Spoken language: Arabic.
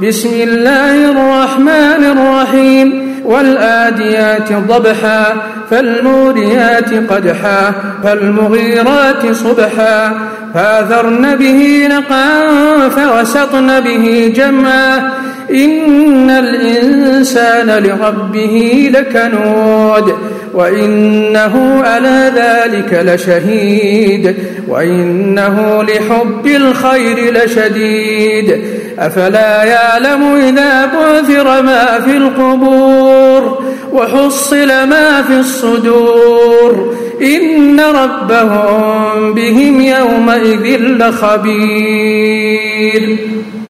بسم الله الرحمن الرحيم والآديات ضبحا فالموريات قدحا فالمغيرات صبحا فأثرن به نقعا فوسطن به جمعا إن الإنسان لربه لكنود وإنه على ذلك لشهيد وإنه لحب الخير لشديد أفلا يعلم إذا بعثر ما في القبور وحصل ما في الصدور إن ربهم بهم يومئذ لخبير.